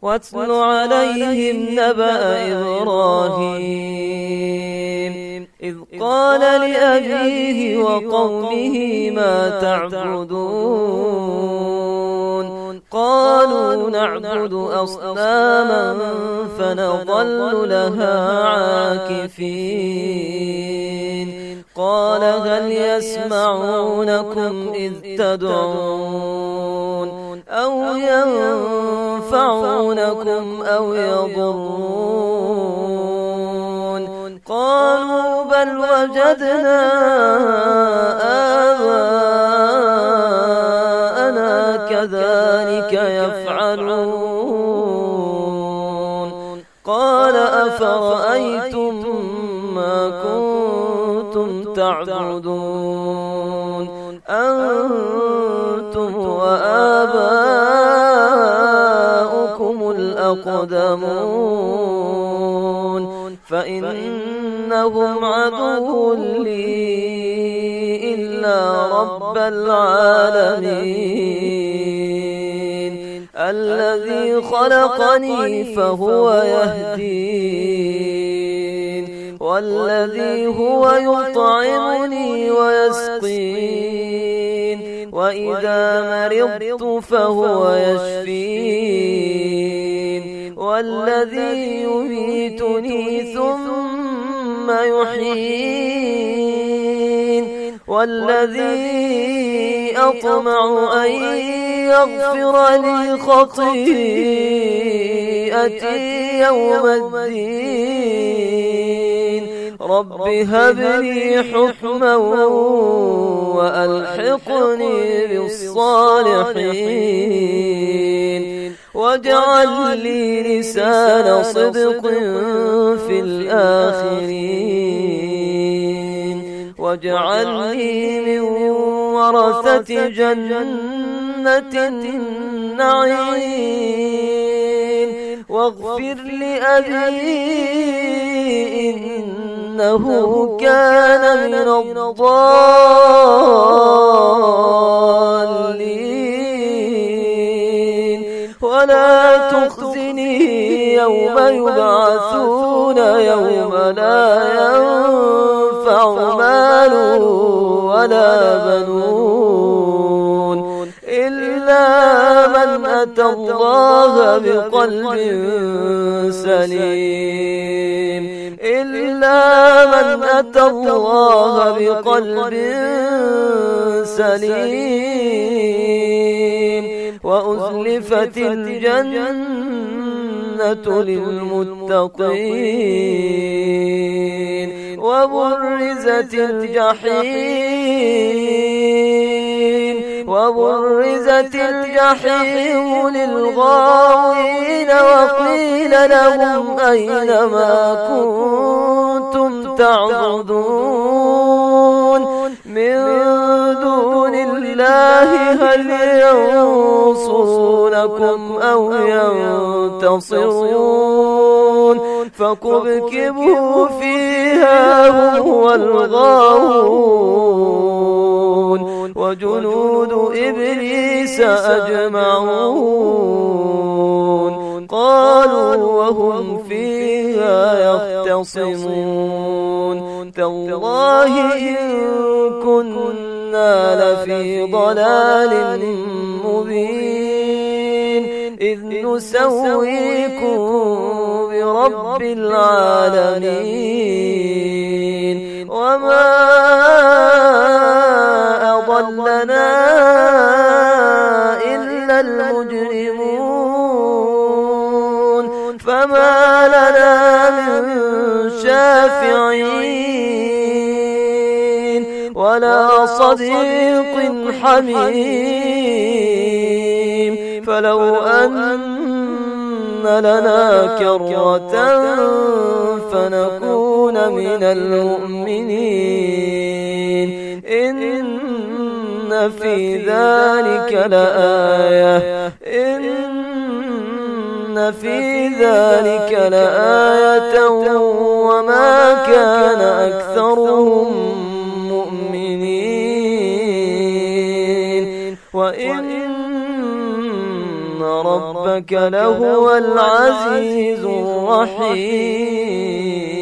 واتل عليهم نبأ إبراهيم إذ قال لأبيه وقومه ما تعبدون قالوا نعبد أصناما فنظل لها عاكفين قال هل يسمعونكم إذ تدعون أو ينفعونكم أو يضرون قالوا بل وجدنا آباءنا كذلك يفعلون قال أفرأيتم ما كنتم تعبدون أنتم وآباؤكم الأقدمون فإنهم عدو لي إلا رب العالمين الذي خلقني فهو يهدين والذي هو يطعمني ويسقين وإذا مرضت فهو يشفين والذي يميتني ثم يحيين والذي أطمع أن يغفر لي خطيئتي يوم الدين رب هب لي حكما وألحقني بالصالحين واجعل لي لسان صدق في الآخرين واجعلني من ورثة جنة النعيم واغفر لأبي إنه كان من الضالين ولا تخزني يوم يبعثون يوم لا ينفع مال ولا بنون إلا من أتى الله بقلب سليم إلا من أتى الله بقلب سليم وأزلفت الجنة للمتقين وبرزت الجحيم للغاوين وقيل لهم أين ما كنتم تعبدون من دون الله هل ينصرونكم أو ينتصرون فكبكبوا فيها هم والغاوون وجنود إبليس أجمعون قالوا وهم فيها يختصمون تالله إن كنا لفي ضلال مبين إذ نسويكم برب العالمين وما أضلنا إلا المجرمون فما لنا من شافعين ولا صديق حميم فلو أن لنا كرة فنكون من المؤمنين إن في ذلك لآية وما كان أكثرهم مؤمنين وإن ربك لهو العزيز الرحيم.